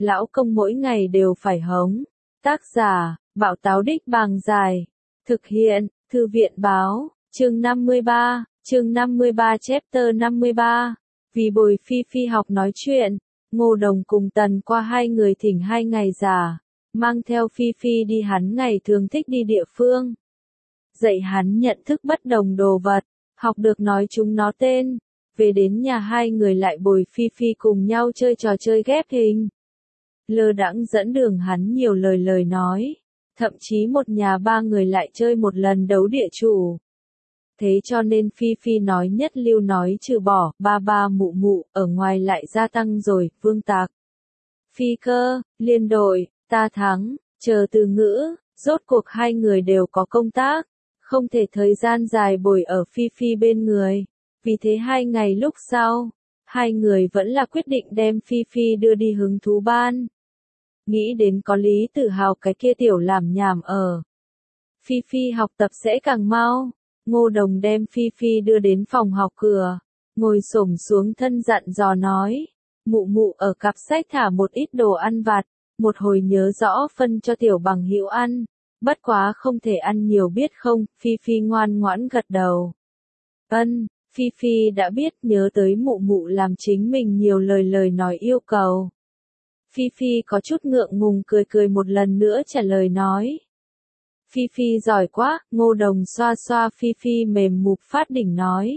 lão công mỗi ngày đều phải hống. Tác giả, Bảo Táo Đích Bàng Dài. Thực hiện, Thư viện Báo, chương 53, chương 53 chapter 53. Vì bồi Phi Phi học nói chuyện, Ngô Đồng cùng Tần Qua hai người thỉnh 2 ngày giả, mang theo Phi Phi đi hắn ngày thường thích đi địa phương. Dạy hắn nhận thức bất đồng đồ vật, học được nói chúng nó tên, về đến nhà hai người lại bồi Phi Phi cùng nhau chơi trò chơi ghép hình. Lơ đãng dẫn đường hắn nhiều lời nói, thậm chí một nhà 3 người lại chơi một lần đấu địa chủ. Thế cho nên Phi Phi nói nhất lưu nói trừ bỏ, ba mụ mụ, ở ngoài lại gia tăng rồi, vương tạc. Phi cơ, liên đội, ta thắng, chờ từ ngữ, rốt cuộc hai người đều có công tác, không thể thời gian dài bồi ở Phi Phi bên người. Vì thế 2 ngày lúc sau, hai người vẫn là quyết định đem Phi Phi đưa đi hứng thú ban. Nghĩ đến có Lý Tự Hào cái kia tiểu làm nhảm ở. Phi Phi học tập sẽ càng mau. Ngô Đồng đem Phi Phi đưa đến phòng học cửa, ngồi xổm xuống thân dặn dò nói, mụ mụ ở cặp sách thả một ít đồ ăn vặt, một hồi nhớ rõ phân cho tiểu bằng hữu ăn, bất quá không thể ăn nhiều biết không. Phi Phi ngoan ngoãn gật đầu. Ân, Phi Phi đã biết, nhớ tới mụ mụ làm chính mình nhiều lời nói yêu cầu. Phi Phi có chút ngượng ngùng cười một lần nữa trả lời nói. Phi Phi giỏi quá, Ngô Đồng xoa xoa Phi Phi mềm mụp phát đỉnh nói.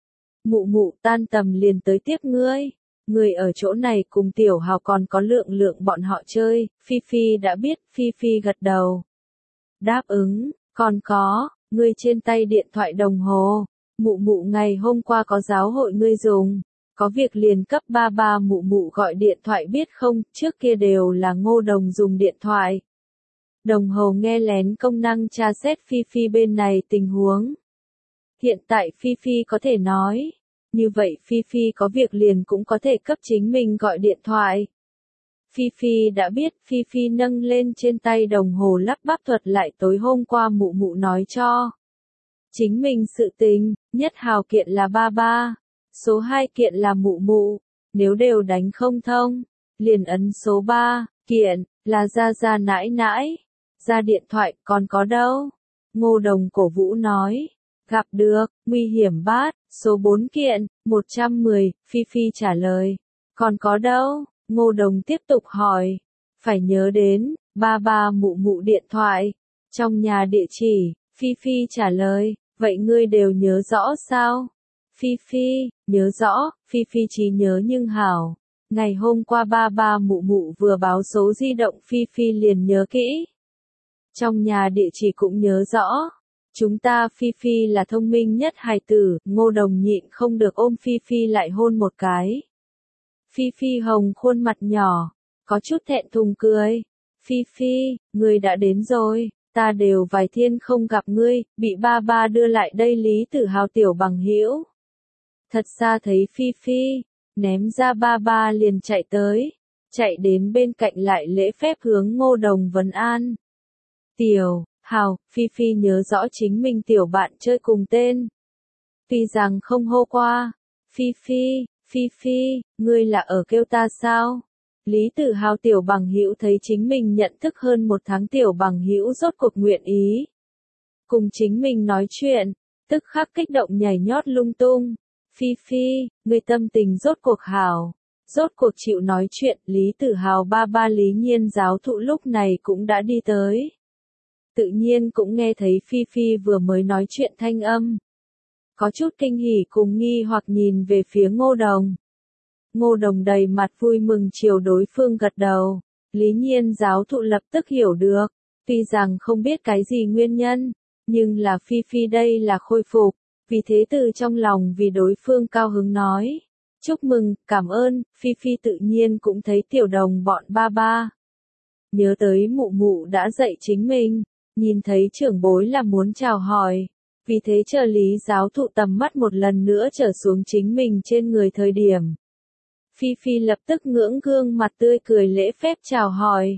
Mụ mụ tan tầm liền tới tiếp ngươi. Ngươi ở chỗ này cùng tiểu hào còn có lượng bọn họ chơi. Phi Phi đã biết, Phi Phi gật đầu. Đáp ứng, còn có, ngươi trên tay điện thoại đồng hồ. Mụ mụ ngày hôm qua có giáo hội ngươi dùng. Có việc liền cấp ba mụ mụ gọi điện thoại biết không, trước kia đều là Ngô Đồng dùng điện thoại. Đồng hồ nghe lén công năng tra xét Phi Phi bên này tình huống. Hiện tại Phi Phi có thể nói, như vậy Phi Phi có việc liền cũng có thể cấp chính mình gọi điện thoại. Phi Phi đã biết, Phi Phi nâng lên trên tay đồng hồ lắp bắp thuật lại tối hôm qua mụ mụ nói cho. Chính mình sự tình, nhất hào kiện là ba, số 2 kiện là mụ mụ, nếu đều đánh không thông, liền ấn số 3, kiện, là ra nãi. Ra điện thoại, còn có đâu? Ngô Đồng cổ vũ nói. Gặp được, nguy hiểm bát, số 4 kiện, 110, Phi Phi trả lời. Còn có đâu? Ngô Đồng tiếp tục hỏi. Phải nhớ đến, ba mụ mụ điện thoại. Trong nhà địa chỉ, Phi Phi trả lời. Vậy ngươi đều nhớ rõ sao? Phi Phi, nhớ rõ, Phi Phi trí nhớ nhưng hảo. Ngày hôm qua ba mụ mụ vừa báo số di động Phi Phi liền nhớ kỹ. Trong nhà địa chỉ cũng nhớ rõ. Chúng ta Phi Phi là thông minh nhất hài tử, Ngô Đồng nhịn không được ôm Phi Phi lại hôn một cái. Phi Phi hồng khuôn mặt nhỏ, có chút thẹn thùng cười. Phi Phi, ngươi đã đến rồi, ta đều vài thiên không gặp ngươi, bị ba đưa lại đây Lý Tự Hào tiểu bằng hữu. Thật xa thấy Phi Phi, ném ra ba liền chạy tới, chạy đến bên cạnh lại lễ phép hướng Ngô Đồng vấn an. Tiểu, Hào, Phi Phi nhớ rõ chính mình tiểu bạn chơi cùng tên. Tuy rằng không hô qua, Phi Phi, ngươi là ở kêu ta sao? Lý Tự Hào tiểu bằng hữu thấy chính mình nhận thức hơn 1 tháng tiểu bằng hữu rốt cuộc nguyện ý. Cùng chính mình nói chuyện, tức khắc kích động nhảy nhót lung tung. Phi Phi, ngươi tâm tình rốt cuộc hảo. Rốt cuộc chịu nói chuyện, Lý Tự Hào ba Lý Nhiên giáo thụ lúc này cũng đã đi tới. Tự nhiên cũng nghe thấy Phi Phi vừa mới nói chuyện thanh âm. Có chút kinh hỉ cùng nghi hoặc nhìn về phía Ngô Đồng. Ngô Đồng đầy mặt vui mừng chiều đối phương gật đầu. Lý Nhiên giáo thụ lập tức hiểu được. Tuy rằng không biết cái gì nguyên nhân, nhưng là Phi Phi đây là khôi phục. Vì thế từ trong lòng vì đối phương cao hứng nói. Chúc mừng, cảm ơn, Phi Phi tự nhiên cũng thấy tiểu đồng bọn ba. Nhớ tới mụ mụ đã dạy chính mình. Nhìn thấy trưởng bối là muốn chào hỏi, vì thế chờ Lý giáo thụ tầm mắt một lần nữa trở xuống chính mình trên người thời điểm. Phi Phi lập tức ngưỡng gương mặt tươi cười lễ phép chào hỏi.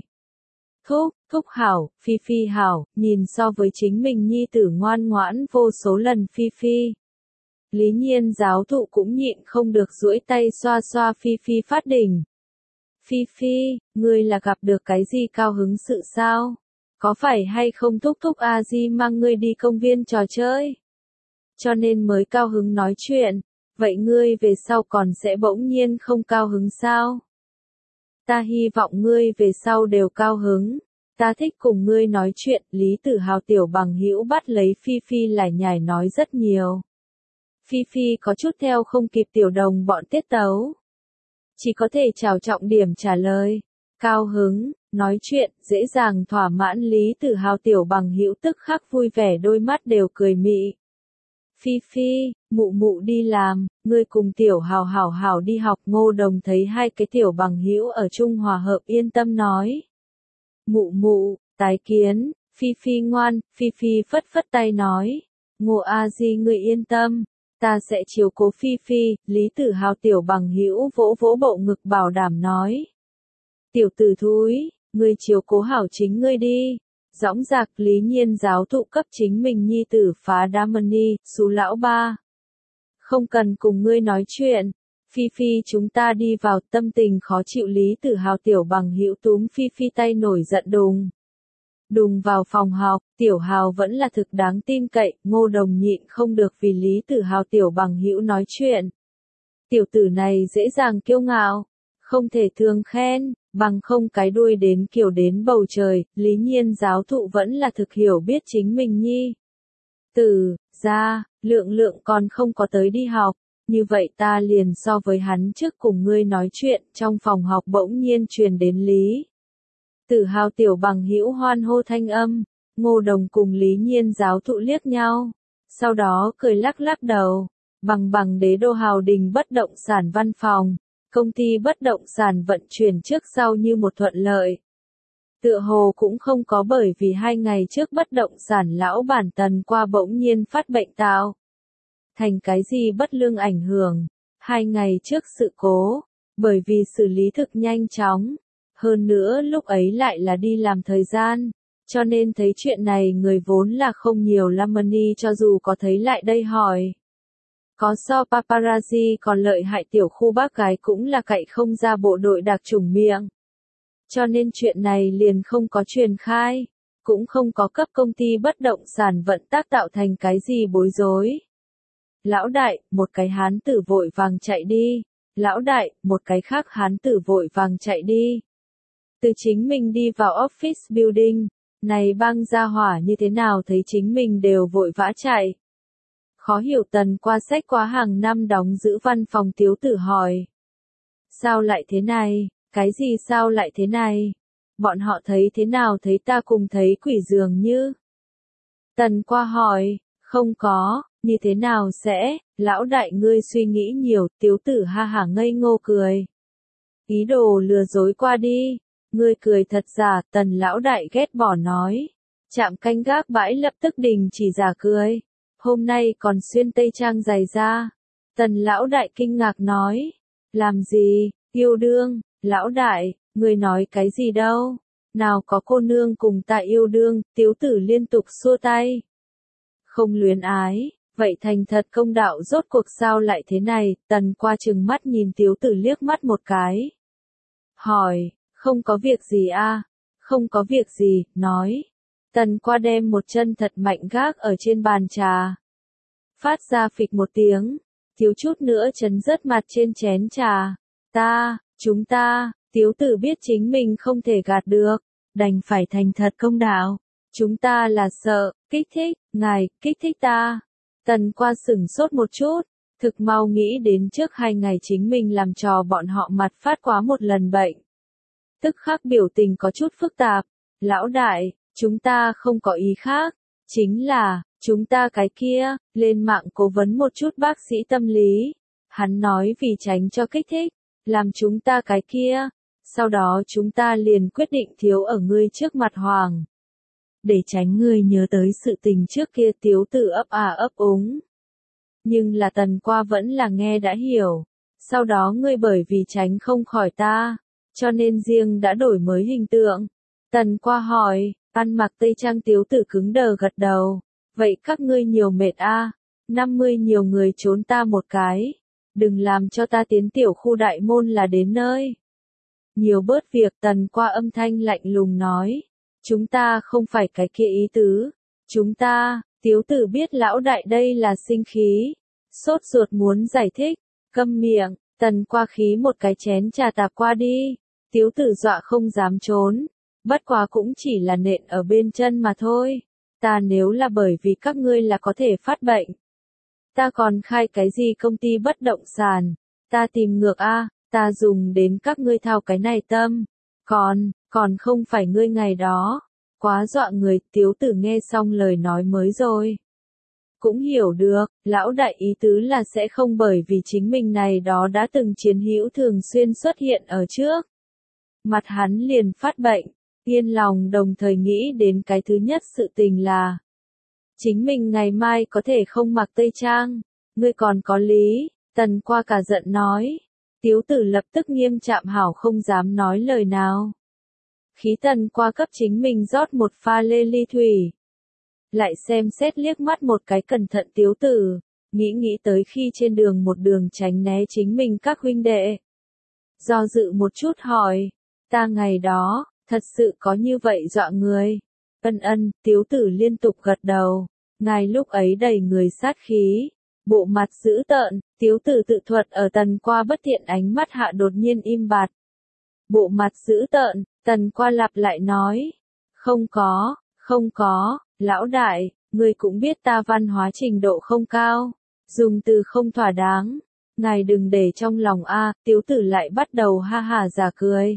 Thúc hảo, Phi Phi hảo, nhìn so với chính mình nhi tử ngoan ngoãn vô số lần Phi Phi. Lý Nhiên giáo thụ cũng nhịn không được duỗi tay xoa xoa Phi Phi phát đỉnh. Phi Phi, ngươi là gặp được cái gì cao hứng sự sao? Có phải hay không thúc thúc A Di mang ngươi đi công viên trò chơi? Cho nên mới cao hứng nói chuyện, vậy ngươi về sau còn sẽ bỗng nhiên không cao hứng sao? Ta hy vọng ngươi về sau đều cao hứng. Ta thích cùng ngươi nói chuyện, Lý Tử Hào tiểu bằng hữu bắt lấy Phi Phi lải nhải nói rất nhiều. Phi Phi có chút theo không kịp tiểu đồng bọn tiết tấu. Chỉ có thể trào trọng điểm trả lời. Cao hứng, nói chuyện, dễ dàng thỏa mãn Lý Tử Hào tiểu bằng hữu tức khắc vui vẻ đôi mắt đều cười mị. Phi Phi, mụ mụ đi làm, ngươi cùng tiểu hào hảo đi học. Ngô Đồng thấy hai cái tiểu bằng hữu ở chung hòa hợp yên tâm nói. Mụ mụ, tái kiến, Phi Phi ngoan, Phi Phi phất phất tay nói. Ngô A Di ngươi yên tâm, ta sẽ chiếu cố Phi Phi. Lý Tử Hào tiểu bằng hữu vỗ vỗ bộ ngực bảo đảm nói. Tiểu tử thúi, ngươi chiếu cố hảo chính ngươi đi. Dõng dạc Lý Nhiên giáo thụ cấp chính mình nhi tử phá đa money, xú lão ba. Không cần cùng ngươi nói chuyện. Phi Phi chúng ta đi vào, tâm tình khó chịu Lý Tử Hào tiểu bằng hữu túm Phi Phi tay nổi giận đùng. Đùng vào phòng học, tiểu Hào vẫn là thực đáng tin cậy, Ngô Đồng nhịn không được vì Lý Tử Hào tiểu bằng hữu nói chuyện. Tiểu tử này dễ dàng kiêu ngạo, không thể thường khen, bằng không cái đuôi đến kiểu đến bầu trời. Lý Nhiên giáo thụ vẫn là thực hiểu biết chính mình nhi. Ra, lượng còn không có tới đi học, như vậy ta liền so với hắn trước cùng ngươi nói chuyện. Trong phòng học bỗng nhiên truyền đến Lý Tử Hào tiểu bằng hữu hoan hô thanh âm. Ngô Đồng cùng Lý Nhiên giáo thụ liếc nhau, sau đó cười lắc lắc đầu. Bằng Đế đô Hào Đình bất động sản văn phòng, công ty bất động sản vận chuyển trước sau như một thuận lợi. Tựa hồ cũng không có bởi vì 2 ngày trước bất động sản lão bản Tần qua bỗng nhiên phát bệnh tạo thành cái gì bất lương ảnh hưởng. 2 ngày trước sự cố, bởi vì xử lý thực nhanh chóng, hơn nữa lúc ấy lại là đi làm thời gian, cho nên thấy chuyện này người vốn là không nhiều lắm money, cho dù có thấy lại đây hỏi. Có so paparazzi còn lợi hại tiểu khu bác gái cũng là cậy không ra bộ đội đặc chủng miệng. Cho nên chuyện này liền không có truyền khai, cũng không có cấp công ty bất động sản vận tác tạo thành cái gì bối rối. Lão đại, một cái hán tử vội vàng chạy đi. Lão đại, một cái khác hán tử vội vàng chạy đi. Từ chính mình đi vào office building, này băng ra hỏa như thế nào thấy chính mình đều vội vã chạy. Khó hiểu Tần qua sách quá hàng năm đóng giữ văn phòng tiếu tử hỏi. Sao lại thế này, cái gì sao lại thế này? Bọn họ thấy thế nào thấy ta cùng thấy quỷ dường như? Tần qua hỏi, không có, như thế nào sẽ, lão đại ngươi suy nghĩ nhiều, tiếu tử ha hả ngây ngô cười. Ý đồ lừa dối qua đi, ngươi cười thật giả, Tần lão đại ghét bỏ nói. Trạm canh gác bãi lập tức đình chỉ giả cười. Hôm nay còn xuyên tây trang dày da. Tần lão đại kinh ngạc nói. Làm gì, yêu đương, lão đại, ngươi nói cái gì đâu? Nào có cô nương cùng ta yêu đương, tiếu tử liên tục xua tay. Không luyến ái, vậy thành thật công đạo rốt cuộc sao lại thế này? Tần qua chừng mắt nhìn tiếu tử liếc mắt một cái. Hỏi, không có việc gì à? Không có việc gì, nói. Tần qua đem một chân thật mạnh gác ở trên bàn trà. Phát ra phịch một tiếng, thiếu chút nữa chấn rớt mặt trên chén trà. Chúng ta, tiếu tử biết chính mình không thể gạt được, đành phải thành thật công đạo. Chúng ta là sợ, kích thích, ngài, kích thích ta. Tần qua sửng sốt một chút, thực mau nghĩ đến trước 2 ngày chính mình làm trò bọn họ mặt phát quá một lần bệnh. Tức khắc biểu tình có chút phức tạp. Lão đại, chúng ta không có ý khác, chính là, chúng ta cái kia, lên mạng cố vấn một chút bác sĩ tâm lý. Hắn nói vì tránh cho kích thích, làm chúng ta cái kia, sau đó chúng ta liền quyết định thiếu ở ngươi trước mặt hoàng. Để tránh ngươi nhớ tới sự tình trước kia tiếu tử ấp úng. Nhưng là Tần qua vẫn là nghe đã hiểu. Sau đó ngươi bởi vì tránh không khỏi ta, cho nên riêng đã đổi mới hình tượng. Tần qua hỏi, ăn mặc tây trang tiếu tử cứng đờ gật đầu. Vậy các ngươi nhiều mệt a? 50 nhiều người trốn ta một cái. Đừng làm cho ta tiến tiểu khu đại môn là đến nơi. Nhiều bớt việc, Tần Qua âm thanh lạnh lùng nói. Chúng ta không phải cái kia ý tứ. Chúng ta, Tiếu Tử biết lão đại đây là sinh khí. Sốt ruột muốn giải thích. Câm miệng, Tần Qua khí một cái chén trà tạp qua đi. Tiếu Tử dọa không dám trốn. Bất quá cũng chỉ là nện ở bên chân mà thôi. Ta nếu là bởi vì các ngươi là có thể phát bệnh. Ta còn khai cái gì công ty bất động sản. Ta tìm ngược a, ta dùng đến các ngươi thao cái này tâm. Còn không phải ngươi ngày đó. Quá dọa người, Tiếu Tử nghe xong lời nói mới rồi. Cũng hiểu được, lão đại ý tứ là sẽ không bởi vì chính mình này đó đã từng chiến hữu thường xuyên xuất hiện ở trước. Mặt hắn liền phát bệnh, yên lòng đồng thời nghĩ đến cái thứ nhất sự tình là. Chính mình ngày mai có thể không mặc tây trang, ngươi còn có lý, Tần Qua cả giận nói. Tiếu Tử lập tức nghiêm trạm hảo không dám nói lời nào. Khí Tần Qua cấp chính mình rót một pha lê ly thủy. Lại xem xét liếc mắt một cái cẩn thận Tiếu Tử, nghĩ tới khi trên đường một đường tránh né chính mình các huynh đệ. Do dự một chút hỏi, ta ngày đó, thật sự có như vậy dọa người. Ân, Tiếu Tử liên tục gật đầu, ngài lúc ấy đầy người sát khí, bộ mặt dữ tợn, Tiếu Tử tự thuật ở Tần Qua bất thiện ánh mắt hạ đột nhiên im bặt. Bộ mặt dữ tợn, Tần Qua lặp lại nói, không có, lão đại, ngươi cũng biết ta văn hóa trình độ không cao, dùng từ không thỏa đáng, ngài đừng để trong lòng a. Tiếu Tử lại bắt đầu ha ha giả cười.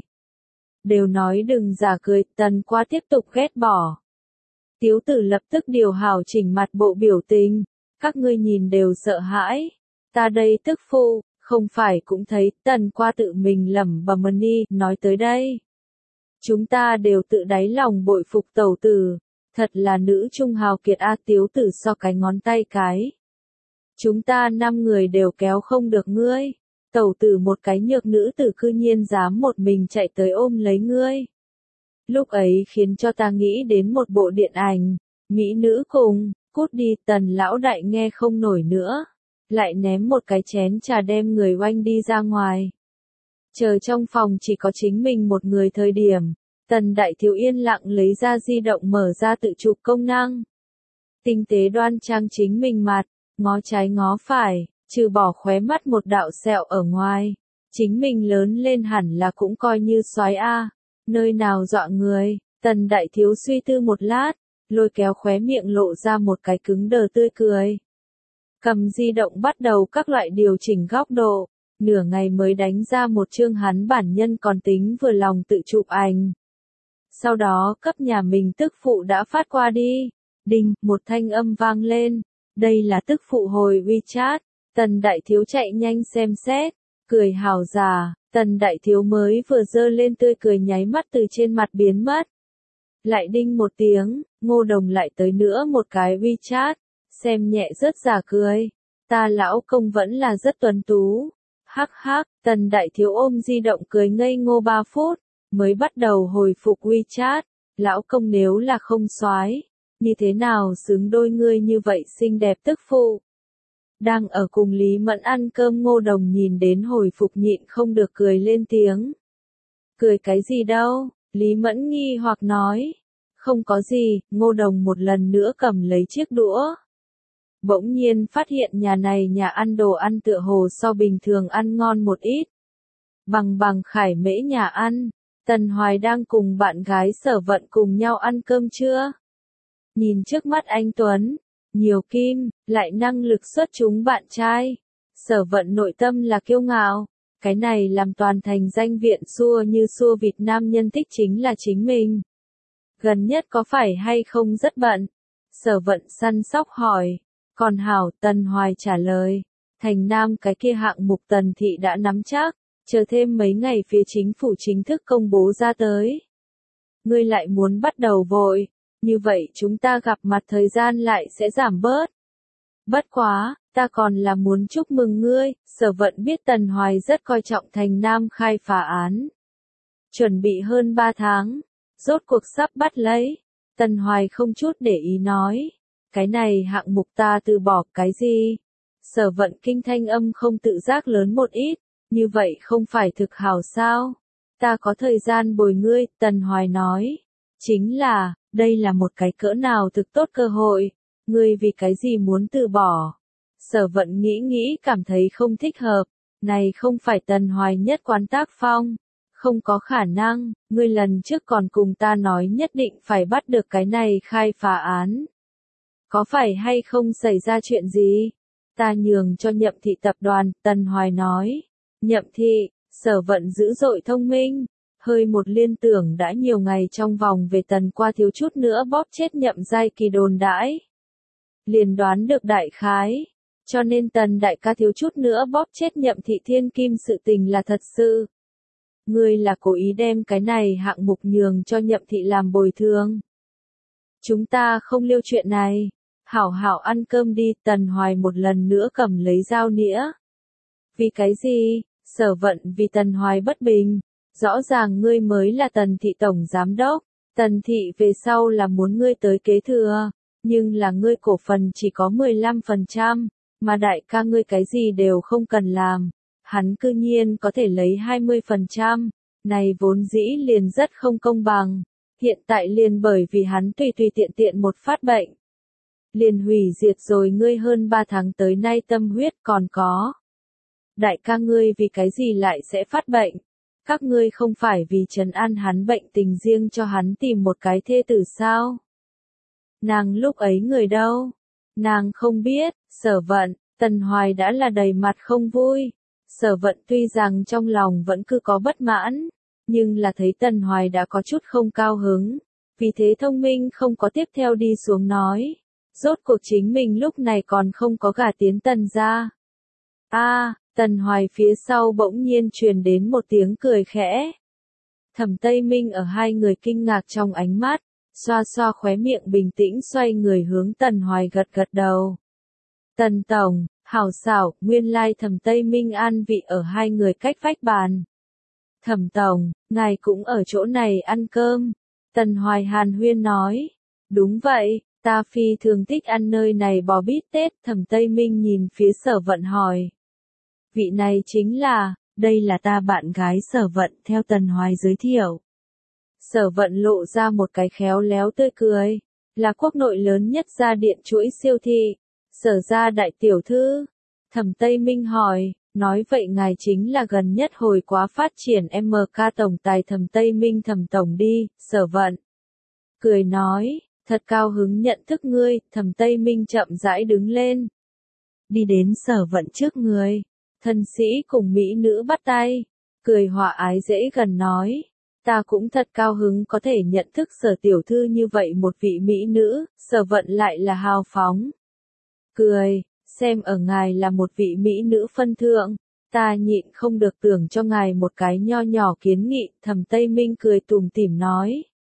Đều nói đừng giả cười, Tần Qua tiếp tục ghét bỏ. Tiếu Tử lập tức điều hảo chỉnh mặt bộ biểu tình, các ngươi nhìn đều sợ hãi, ta đây tức phụ, không phải cũng thấy. Tần Qua tự mình lẩm bẩm đi, nói tới đây. Chúng ta đều tự đáy lòng bội phục tẩu tử, thật là nữ trung hào kiệt a. Tiếu Tử so cái ngón tay cái. Chúng ta 5 người đều kéo không được ngươi, tẩu tử một cái nhược nữ tử cư nhiên dám một mình chạy tới ôm lấy ngươi. Lúc ấy khiến cho ta nghĩ đến một bộ điện ảnh, mỹ nữ cùng, cút đi. Tần lão đại nghe không nổi nữa, lại ném một cái chén trà đem người oanh đi ra ngoài. Chờ trong phòng chỉ có chính mình một người thời điểm, Tần đại thiếu yên lặng lấy ra di động mở ra tự chụp công năng. Tinh tế đoan trang chính mình mặt, ngó trái ngó phải, trừ bỏ khóe mắt một đạo sẹo ở ngoài. Chính mình lớn lên hẳn là cũng coi như soái a. Nơi nào dọa người. Tần đại thiếu suy tư một lát, lôi kéo khóe miệng lộ ra một cái cứng đờ tươi cười. Cầm di động bắt đầu các loại điều chỉnh góc độ, nửa ngày mới đánh ra một chương hắn bản nhân còn tính vừa lòng tự chụp ảnh. Sau đó cấp nhà mình tức phụ đã phát qua đi. Đinh, một thanh âm vang lên. Đây là tức phụ hồi WeChat. Tần đại thiếu chạy nhanh xem xét, cười hào giả. Tần đại thiếu mới vừa giơ lên tươi cười nháy mắt từ trên mặt biến mất. Lại đinh một tiếng, Ngô Đồng lại tới nữa một cái WeChat, xem nhẹ rất giả cười. Ta lão công vẫn là rất tuấn tú. Hắc hắc, Tần đại thiếu ôm di động cười ngây ngô 3 phút, mới bắt đầu hồi phục WeChat. Lão công nếu là không soái, như thế nào xứng đôi ngươi như vậy xinh đẹp tức phụ. Đang ở cùng Lý Mẫn ăn cơm, Ngô Đồng nhìn đến hồi phục nhịn không được cười lên tiếng. Cười cái gì đâu, Lý Mẫn nghi hoặc nói. Không có gì, Ngô Đồng một lần nữa cầm lấy chiếc đũa. Bỗng nhiên phát hiện nhà này nhà ăn đồ ăn tựa hồ so bình thường ăn ngon một ít. Bằng Khải Mễ nhà ăn, Tần Hoài đang cùng bạn gái Sở Vận cùng nhau ăn cơm trưa. Nhìn trước mắt anh Tuấn, nhiều kim, lại năng lực xuất chúng bạn trai. Sở Vận nội tâm là kiêu ngạo, cái này làm toàn thành danh viện xua như xua vịt nam nhân thích chính là chính mình. Gần nhất có phải hay không rất bận? Sở Vận săn sóc hỏi. Còn hảo, Tần Hoài trả lời. Thành Nam cái kia hạng mục Tần Thị đã nắm chắc, chờ thêm mấy ngày phía chính phủ chính thức công bố ra tới. Ngươi lại muốn bắt đầu vội, như vậy chúng ta gặp mặt thời gian lại sẽ giảm bớt. Bất quá, ta còn là muốn chúc mừng ngươi. Sở Vận biết Tần Hoài rất coi trọng Thành Nam khai phá án. Chuẩn bị hơn 3 tháng, rốt cuộc sắp bắt lấy. Tần Hoài không chút để ý nói. Cái này hạng mục ta từ bỏ cái gì? Sở Vận kinh thanh âm không tự giác lớn một ít, như vậy không phải thực hảo sao? Ta có thời gian bồi ngươi, Tần Hoài nói. Chính là, đây là một cái cỡ nào thực tốt cơ hội, ngươi vì cái gì muốn từ bỏ. Sở Vận nghĩ cảm thấy không thích hợp, này không phải Tần Hoài nhất quán tác phong. Không có khả năng, ngươi lần trước còn cùng ta nói nhất định phải bắt được cái này khai phá án. Có phải hay không xảy ra chuyện gì? Ta nhường cho Nhậm Thị tập đoàn, Tần Hoài nói. Nhậm Thị, Sở Vận dữ dội thông minh, hơi một liên tưởng đã nhiều ngày trong vòng về Tần qua thiếu chút nữa bóp chết Nhậm Giai Kỳ đồn đãi. Liền đoán được đại khái, cho nên Tần đại ca thiếu chút nữa bóp chết Nhậm Thị thiên kim sự tình là thật sự. Ngươi là cố ý đem cái này hạng mục nhường cho Nhậm Thị làm bồi thường. Chúng ta không liêu chuyện này. Hảo hảo ăn cơm đi, Tần Hoài một lần nữa cầm lấy dao nĩa. Vì cái gì? Sở Vận vì Tần Hoài bất bình. Rõ ràng ngươi mới là Tần Thị tổng giám đốc. Tần Thị về sau là muốn ngươi tới kế thừa. Nhưng là ngươi cổ phần chỉ có 15%. Mà đại ca ngươi cái gì đều không cần làm. Hắn cư nhiên có thể lấy 20%. Này vốn dĩ liền rất không công bằng. Hiện tại liền bởi vì hắn tùy tiện một phát bệnh. Liền hủy diệt rồi ngươi hơn 3 tháng tới nay tâm huyết còn có. Đại ca ngươi vì cái gì lại sẽ phát bệnh? Các ngươi không phải vì trấn an hắn bệnh tình riêng cho hắn tìm một cái thê tử sao? Nàng lúc ấy người đâu? Nàng không biết, Sở Vận, Tần Hoài đã là đầy mặt không vui. Sở Vận tuy rằng trong lòng vẫn cứ có bất mãn, nhưng là thấy Tần Hoài đã có chút không cao hứng, vì thế thông minh không có tiếp theo đi xuống nói. Rốt cuộc chính mình lúc này còn không có gả tiến Tần gia. Tần Hoài phía sau bỗng nhiên truyền đến một tiếng cười khẽ. Thẩm Tây Minh ở hai người kinh ngạc trong ánh mắt, xoa xoa khóe miệng bình tĩnh xoay người hướng Tần Hoài gật đầu. Tần tổng, hảo xảo, nguyên lai Thẩm Tây Minh an vị ở hai người cách vách bàn. Thẩm tổng, ngài cũng ở chỗ này ăn cơm. Tần Hoài hàn huyên nói. Đúng vậy. Ta phi thường thích ăn nơi này bò bít tết, Thẩm Tây Minh nhìn phía Sở Vận hỏi. Vị này chính là, đây là ta bạn gái Sở Vận theo Tần Hoài giới thiệu. Sở Vận lộ ra một cái khéo léo tươi cười, là quốc nội lớn nhất gia điện chuỗi siêu thị, Sở gia đại tiểu thư. Thẩm Tây Minh hỏi, nói vậy ngài chính là gần nhất hồi quá phát triển MK tổng tài Thẩm Tây Minh Thẩm tổng đi, Sở Vận. Cười nói. Thật cao hứng nhận thức ngươi, Thẩm Tây Minh chậm rãi đứng lên. Đi đến Sở Vận trước người. Thân sĩ cùng mỹ nữ bắt tay. Cười hòa ái dễ gần nói. Ta cũng thật cao hứng có thể nhận thức Sở tiểu thư như vậy một vị mỹ nữ, Sở Vận lại là hào phóng. Cười, xem ở ngài là một vị mỹ nữ phân thượng. Ta nhịn không được tưởng cho ngài một cái nho nhỏ kiến nghị, Thẩm Tây Minh cười tủm tỉm nói.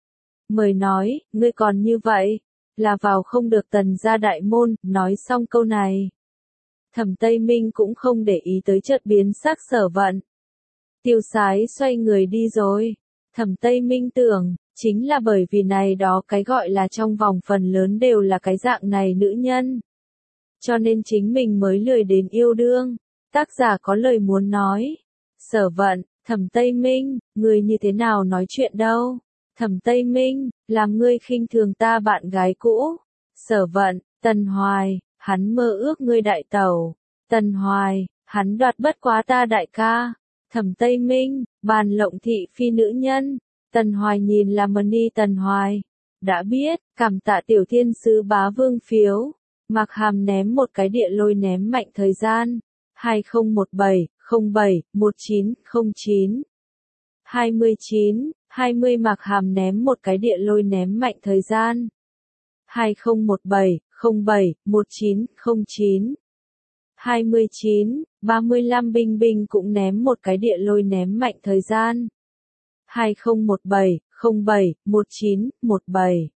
Mời nói, ngươi còn như vậy, là vào không được Tần gia đại môn, nói xong câu này. Thẩm Tây Minh cũng không để ý tới chợt biến sắc Sở Vận. Tiêu sái xoay người đi rồi. Thẩm Tây Minh tưởng, chính là bởi vì này đó cái gọi là trong vòng phần lớn đều là cái dạng này nữ nhân. Cho nên chính mình mới lười đến yêu đương. Tác giả có lời muốn nói. Sở Vận, Thẩm Tây Minh, người như thế nào nói chuyện đâu? Thẩm Tây Minh, làm ngươi khinh thường ta bạn gái cũ. Sở Vận, Tần Hoài, hắn mơ ước ngươi đại tẩu. Tần Hoài, hắn đoạt bất quá ta đại ca. Thẩm Tây Minh, bàn lộng thị phi nữ nhân. Tần Hoài nhìn là Money Tần Hoài. Đã biết, cảm tạ tiểu thiên sứ bá vương phiếu. Mạc Hàm ném một cái địa lôi ném mạnh thời gian. 2017, 07, 1909. 20 Mạc Hàm ném một cái địa lôi ném mạnh thời gian. 2017, 07, 1909. 35 Bình Bình cũng ném một cái địa lôi ném mạnh thời gian. 2017, 07, 1917.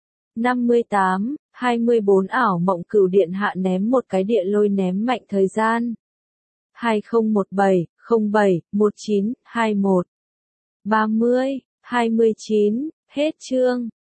54 Ảo Mộng Cửu Điện Hạ ném một cái địa lôi ném mạnh thời gian. 2017, 07, 1921. 29, hết chương.